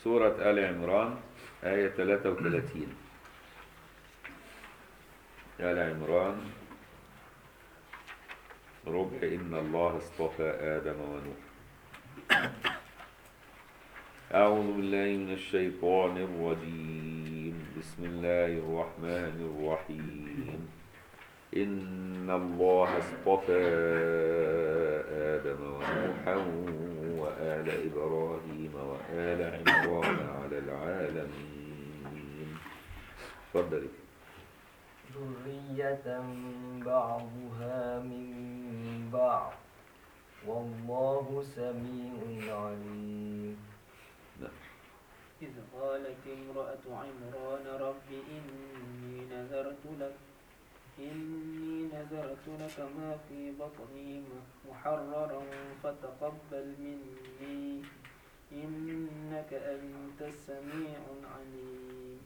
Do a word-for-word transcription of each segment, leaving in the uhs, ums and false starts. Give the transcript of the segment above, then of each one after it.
سورة آل عمران آية ثلاثة وثلاثين. آل عمران ربع إن الله اصطفى آدم ونوح. أعوذ بالله من الشيطان الرجيم. بسم الله الرحمن الرحيم. إن الله اصطفى آدم ونوحا وآل إبراهيم وآل عمران على العالمين. تفضل. ذرية بعضها من بعض والله سميع عليم. إذ قالت امرأة عمران رب إني نذرت لك إني نذرت لك ما في بطني محررا فتقبل مني إنك أنت السميع العليم.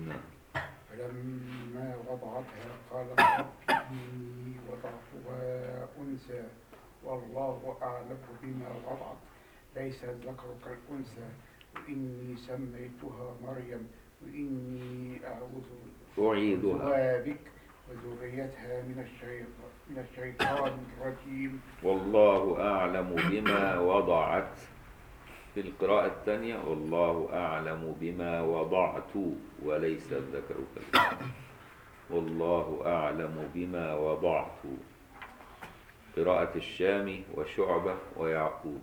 فلما وضعتها قالت رب إني وضعتها أنثى والله أعلم بما وضعت ليس الذكر كالأنثى وإني سميتها مريم وإني أعوذ أعيذها بك وذريتها من الشيطان من الشيطان الرجيم. والله أعلم بما وضعت. في القراءة الثانية والله أعلم بما وضعت وليس الذكر كالأنثى. والله أعلم بما وضعت. قراءة الشامي وشعبة ويعقوب.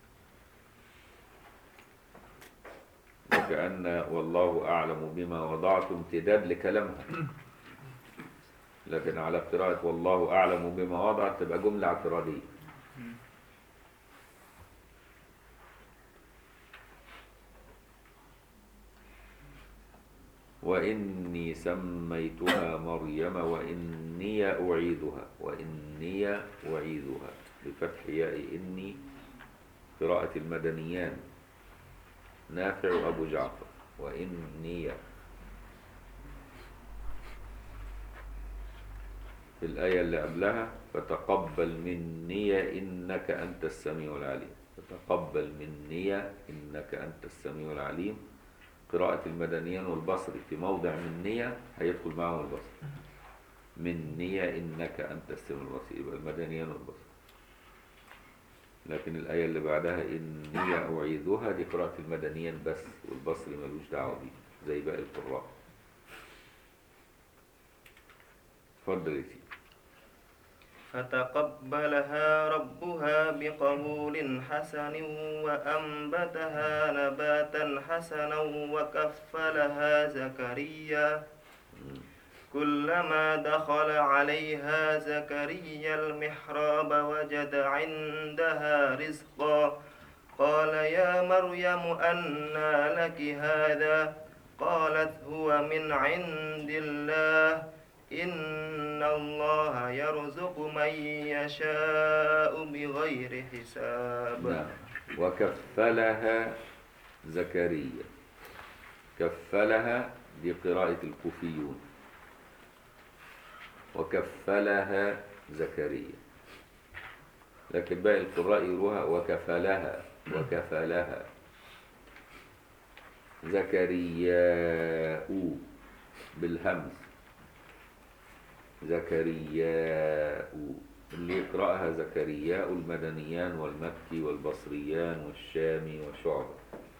وكأن والله أعلم بما وضعت امتداد لكلامها، لكن على قراءة والله أعلم بما وضعت تبقى جملة اعتراضية. وإني سميتها مريم وإني أعيذها وإني أعيذها بفتح ياء إني. قراءة المدنيان نافع وأبو جعفر. وإني في الآية اللي قبلها فتقبل مني إنك أنت السميع العليم. فتقبل مني إنك أنت السميع العليم. قراءة المدنيان والبصري في موضع منية هيدخل معهم البصري. منية إنك أنت السميع البصير، يبقى المدنيان والبصري. لكن الآية اللي بعدها إني أعيذها دي قراءة المدنيان بس، والبصري ملوش دعوة بيه زي باقي القراء. اتفضل يا سيدي. فتقبلها ربها بقبول حسن وأنبتها نباتا حسنا وكفلها زكريا. كلما دخل عليها زكريا المحراب وجد عندها رزقا قال يا مريم أنى لك هذا قالت هو من عند الله إن الله يرزق من يشاء بغير حساب. نعم. وكفلها زكريا. كفلها دي قراءة الكوفيون. وكفلها زكريا، لكن باقي القراء يروها وكفلها وكفلها زكرياء بالهمز. زكرياء اللي يقرأها زكرياء المدنيان والمكي والبصريان والشامي وشعبة.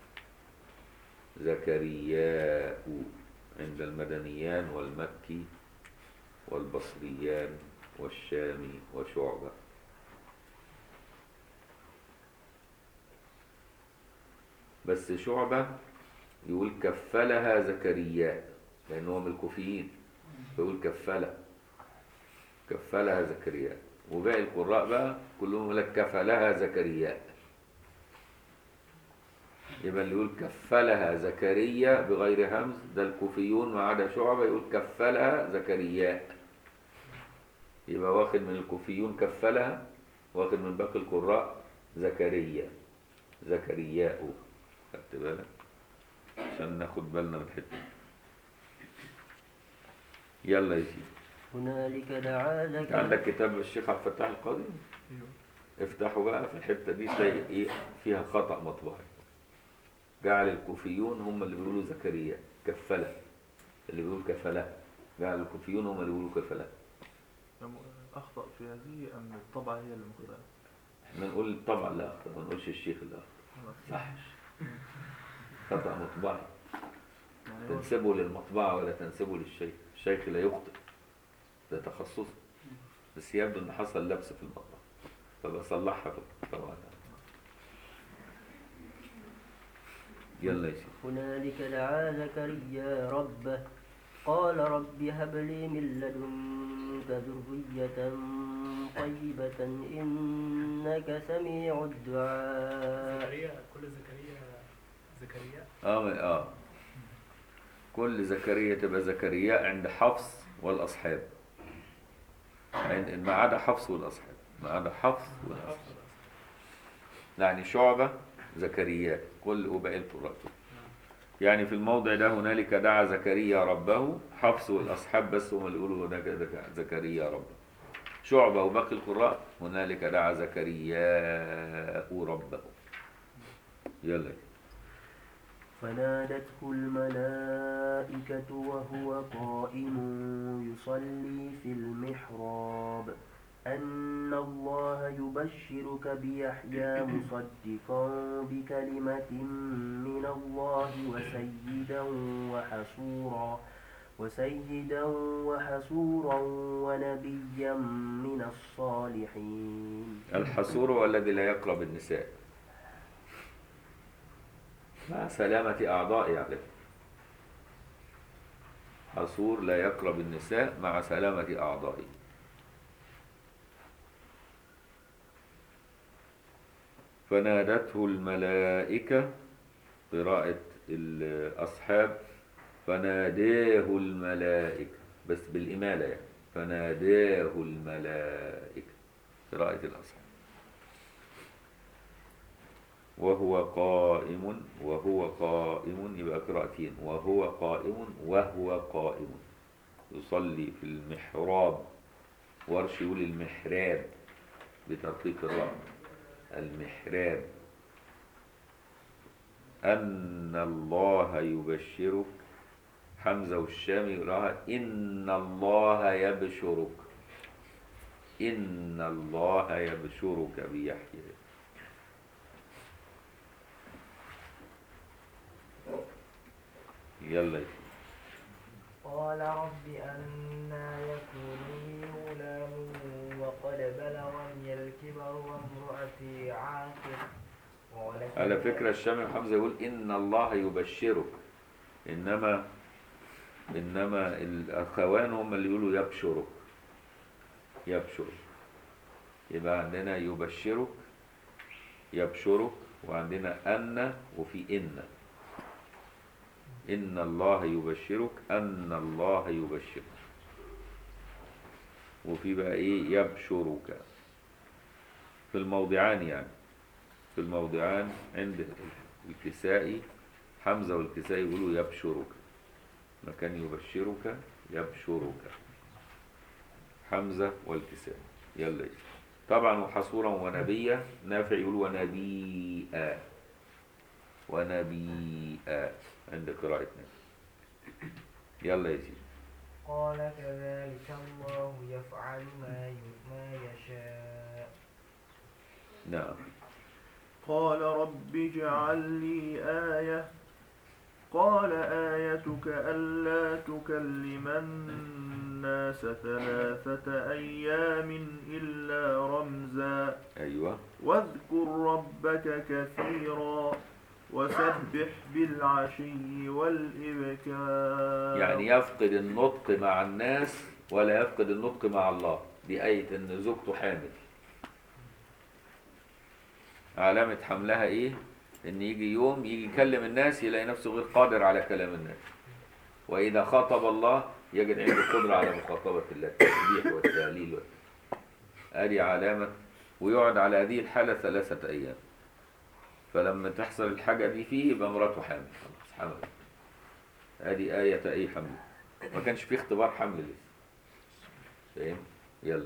زكرياء عند المدنيان والمكي والبصريان والشامي وشعبة. بس شعبة يقول كفلها زكرياء لأنه من الكوفيين، فيقول كفلها كفلها زكرياء. وباقي القراء بقى كلهم يقول لك كفلها زكرياء. يبقى اللي يقول كفلها زكريا بغير همز ده الكوفيون ما عدا شعبة يقول كفلها زكرياء. يبقى واخد من الكوفيون كفلها، واخد من باقي القراء زكريا زكرياء. خدت بالك عشان ناخد بالنا من الحته. يلا يا سيدي. هنالك دعا زكريا. عندك كتاب الشيخ عبد الفتاح القاضي؟ افتحوا بقى في الحته دي تلاقي ايه فيها خطأ مطبعي. جعل الكوفيون هم اللي بيقولوا زكريا كفله، اللي بيقول كفله، جعل الكوفيون هم اللي بيقولوا كفله. أخطأ في هذه أم الطبعة هي المخطئة؟ احنا نقول الطبع اللي أخطأ، ما نقولش الشيخ اللي أخطأ. صحش خطأ مطبعي، تنسبه للمطبعة ولا تنسبه للشيخ. الشيخ لا يخطئ، ده تخصصه، بس يبدو ان حصل لبس في المطبعة فبصلحها في الطبعة. يلا يا سيدي. هنالك دعا زكريا ربه قال رب هب لي من لدنك ذرية طيبة إنك سميع الدعاء. زكريا كل زكريا زكريا اه اه كل زكريا تبقى زكريا عند حفص والأصحاب، عند ما عدا حفص والأصحاب، ما عدا حفص والأصحاب. يعني شعبة زكريا كل وباقي القراء. يعني في الموضع ده هنالك دعا زكريا ربه، حفص والأصحاب بس هم اللي يقولوا هناك زكريا ربه. شعبة وباقي القراء هنالك دعا زكريا ربه. يلا. فنادته الملائكة وهو قائم يصلي في المحراب أن الله يبشرك بيحيى مصدقا بكلمة من الله وسيدا وحصورا وسيدا وحصورا ونبيا من الصالحين. الحصور هو الذي لا يقرب النساء مع سلامة أعضائه عليه. حصور لا يقرب النساء مع سلامة أعضائه. فنادته الملائكة قراءة الأصحاب فناداه الملائكة بس بالإمالة يعني. فناداه الملائكة قراءة الأصحاب وهو قائم وهو قائم يبقى قراءتين وهو قائم وهو قائم يصلي في المحراب. ورش يقول المحراب بترقيق الراء المحراب أن الله يبشرك. حمزة والشامي يقولها إن الله يبشرك إن الله يبشرك بيحيى. يلا. قال رب أنا يكون لي غلام وقد بلغني الكبر وامرأتي عاقر. على فكرة الشامي وحمزة يقول إن الله يبشرك، إنما إنما الأخوان هم اللي يقولوا يبشرك يبشرك. يبقى عندنا يبشرك يبشرك وعندنا أن وفي إن. إن الله يبشرك أن الله يبشرك وفي بقى إيه يبشرك في الموضعان. يعني في الموضعان عند الكسائي حمزة والكسائي يقولوا يبشرك مكان يبشرك يبشرك حمزة والكسائي. يلا. طبعا وحصورا ونبيا نافع يقول ونبيئا ونبيئا عند قراءة نافع. يلا يا سيدي. قال كذلك الله يفعل ما ما يشاء. نعم. قال رب اجعل لي آية قال آيتك ألا تكلم الناس ثلاثة أيام إلا رمزا. أيوة. واذكر ربك كثيرا وسبح بالعشي والإبكار. يعني يفقد النطق مع الناس ولا يفقد النطق مع الله. دي آية إن زوجته حامل. علامة حملها إيه؟ إن يجي يوم يجي يكلم الناس يلاقي نفسه غير قادر على كلام الناس. وإذا خاطب الله يجد عنده قدرة على مخاطبة الله التسبيح والتهليل. أدي علامة. ويقعد على هذه الحالة ثلاثة أيام. فلما تحصل الحاجة دي فيه يبقى مراته حامل. خلاص حمل. أدي آية أي حمل. ما كانش فيه اختبار حمل لسه. فاهم؟ يلا.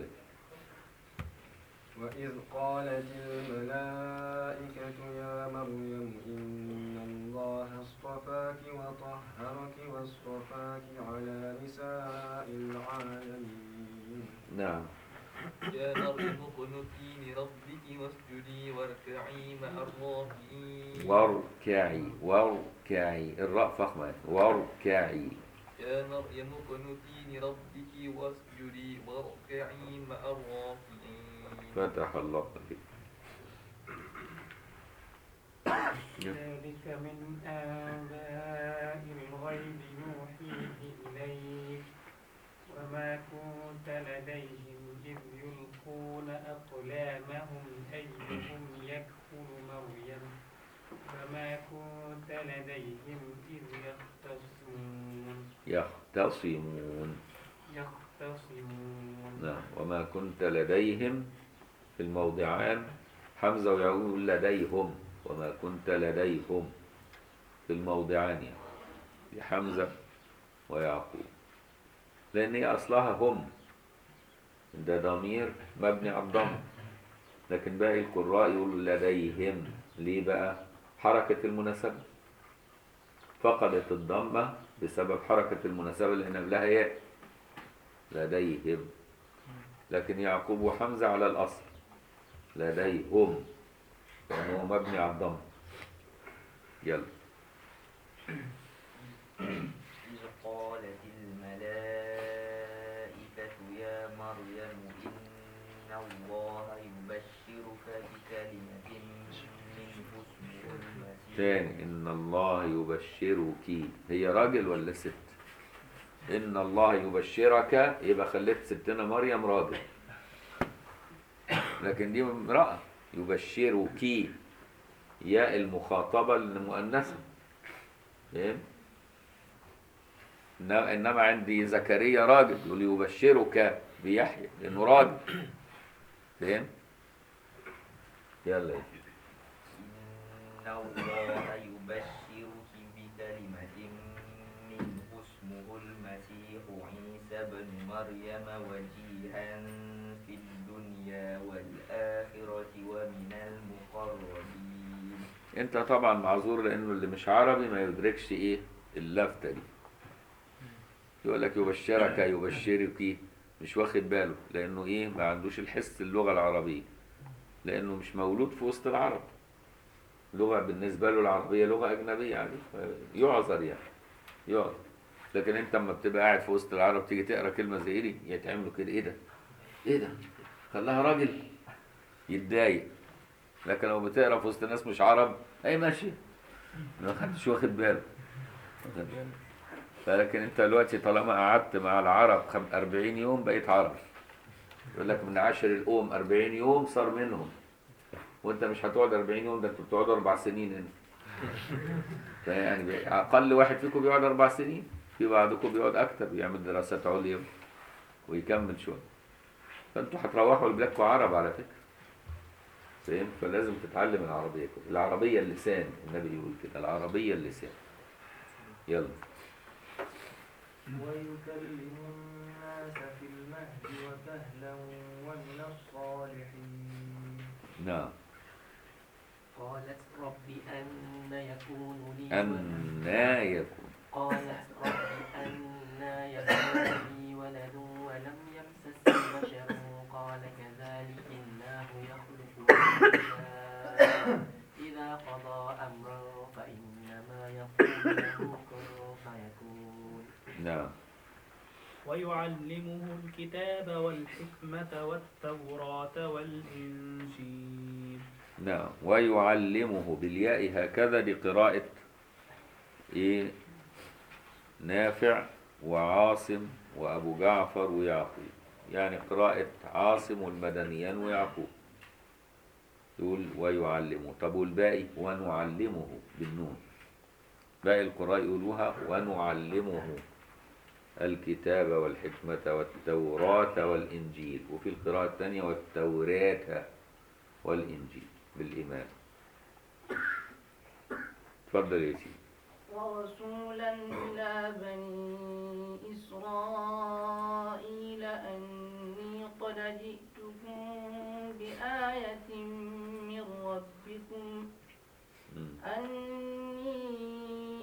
وإذ قالت الملائكة يا مريم إن الله اصطفاك وطهرك واصطفاك على نساء العالمين. نعم. يا مريم اقنتي لربك واسجدي واركعي مع الراكعين. واركعي واركعي الراء فخمة واركعي. يا مريم اقنتي لربك واسجدي واركعي مع الراكعين. فتح الله عليك. ذلك من آباء الغيب نوحيه إليك وما كنت لديهم إذ يلقون أقلامهم أيهم يكفل مريم وما كنت لديهم إذ يختصمون يختصمون يختصمون نعم. وما كنت لديهم في الموضعان حمزة ويعقوب لديهم، وما كنت لديهم في الموضعان يعني لحمزة ويعقوب، لأن هي أصلها هم، ده ضمير مبني على الضم، لكن باقي القراء يقولوا لديهم. ليه بقى؟ حركة المناسبة، فقدت الضمة بسبب حركة المناسبة لأن قبلها ياء لديهم، لكن يعقوب وحمزة على الأصل لديهم لأنه مبني على الضم. يلا. إذ قالت الملائكة يا مريم إن الله يبشرك بكلمة منه اسمه المسيح. تاني، إن الله يبشرك، هي راجل ولا ست؟ إن الله يبشرك يبقى خليت ستنا مريم راجل، لكن دي امرأة. يبشرك ياء المخاطبة المؤنثة، فاهم؟ إنما عندي زكريا راجل يقول يبشرك بيحيى لأنه راجل، فاهم؟ يلا يا سيدي. إن الله يبشرك بكلمة منه اسمه المسيح عيسى بن مريم وجيها في الدنيا والآخرة ومن المقربين. انت طبعا معذور لانه اللي مش عربي ما يدركش ايه اللفتة دي. يقول لك يبشرك يبشرك، مش واخد باله لانه ايه ما عندوش الحس اللغة العربية، لانه مش مولود في وسط العرب. لغة بالنسبة له العربية لغة اجنبية يعني، يعذر يعني يعذر. لكن انت اما بتبقى قاعد في وسط العرب تيجي تقرا كلمة زي دي يتعملوا كده، ايه ده ايه ده خلاها راجل، يتضايق. لكن لو بتقرا في وسط ناس مش عرب اي ماشي، ما حدش واخد باله. فلكن انت دلوقتي طالما قعدت مع العرب أربعين يوم بقيت عرب. يقول لك من عشر الأم أربعين يوم صار منهم، وانت مش هتقعد أربعين يوم، ده انتوا بتقعدوا أربع سنين هنا. فيعني أقل واحد فيكم بيقعد أربع سنين، في بعضكم بيقعد أكتر بيعمل دراسات عليا ويكمل شوية. فانتوا هتروحوا لبلادكم عرب على فكرة، فاهم؟ فلازم تتعلم العربية كده. العربية اللسان، النبي يقول كده العربية اللسان. يلا. ويكلم الناس في المهد وكهلا ومن الصالحين. نعم. قالت رب أن يكون لي أنى يكون قالت رب أنى يكون لي ولد ولم يمسسني بشر قال كذلك الله يخلق ما يشاء إذا قضى أمرا فإنما يقول له كن فيكون. نعم. ويعلمه الكتاب والحكمة والتوراة والإنجيل. نعم. ويعلمه بالياء هكذا لقراءة إيه؟ نافع وعاصم وأبو جعفر ويعقوب، يعني قراءة عاصم والمدنيان ويعقوب يقول ويعلمه. طب والباقي ونعلمه بالنون، باقي القراء يقولوها ونعلمه الكتاب والحكمة والتوراة والإنجيل، وفي القراءة الثانية والتوراة والإنجيل بالإمام. تفضل يا سيدي. ورسولا إلى بني إسرائيل أني قد جئتكم بآية من ربكم أني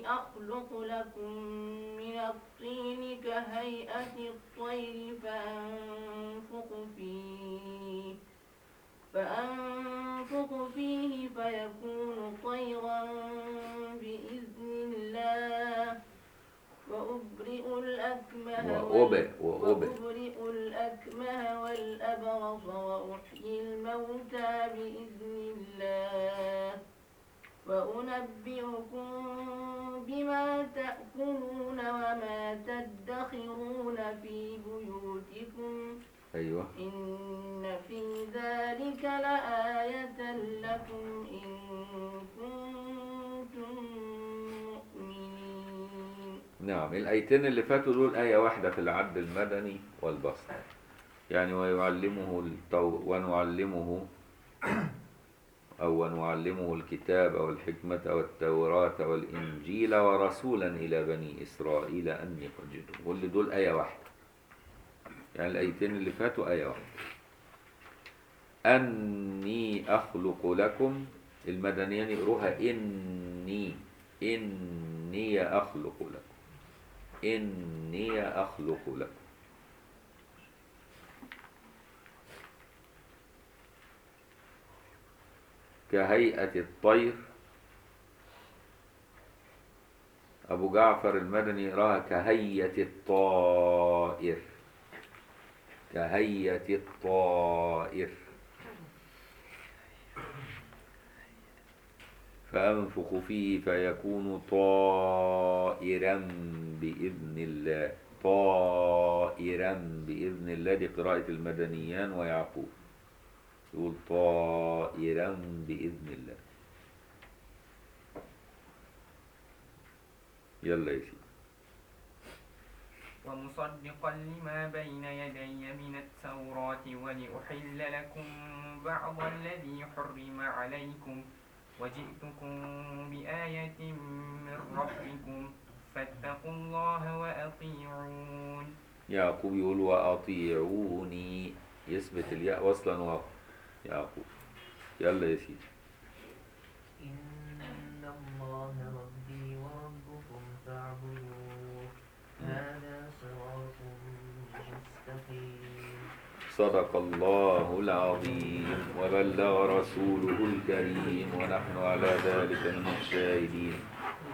أخلق لكم من الطين كهيئة الطير فأنفخ فيه فأنفخ فيه فيكون طيرا بإذن الله وأبرئ الأكمه وأبرئ وأبرئ وأبرئ الأكمه والأبرص وأحيي الموتى بإذن الله وأنبئكم بما تأكلون وما تدخرون في بيوتكم أيوة. إن في ذلك لآية لكم إن كنتم مؤمنين. نعم، الآيتين اللي فاتوا دول آية واحدة في العد المدني والبسط، يعني ويعلمه التو... ونعلمه أو ونعلمه الكتاب والحكمة والتوراة والإنجيل ورسولا إلى بني إسرائيل أني قد جئتكم. واللي دول آية واحدة، يعني الآيتين اللي فاتوا آية واحدة. أني أخلق لكم، المدنيين يقروها إني إني أخلق لكم إني أخلق لكم. كهيئة الطير، أبو جعفر المدني يقراها كهيئة الطائر كهيئة الطائر. فأنفخ فيه فيكون طائرا بإذن الله طائرا بإذن الله، دي قراءة المدنيان ويعقوب، يقول طائرا بإذن الله. يلا يا سيدي. ومصدقا لما بين يدي من التوراة ولأحل لكم بعض الذي حرم عليكم وجئتكم بآية من ربكم فاتقوا الله وأطيعون. يعقوب يقول وأطيعوني، يثبت الياء وصلا واو يعقوب. يلا يا سيدي. إن الله ربي وربكم فاعبدوه هذا صراط مستقيم. صدق الله العظيم وبلغ رسوله الكريم ونحن على ذلك من الشاهدين.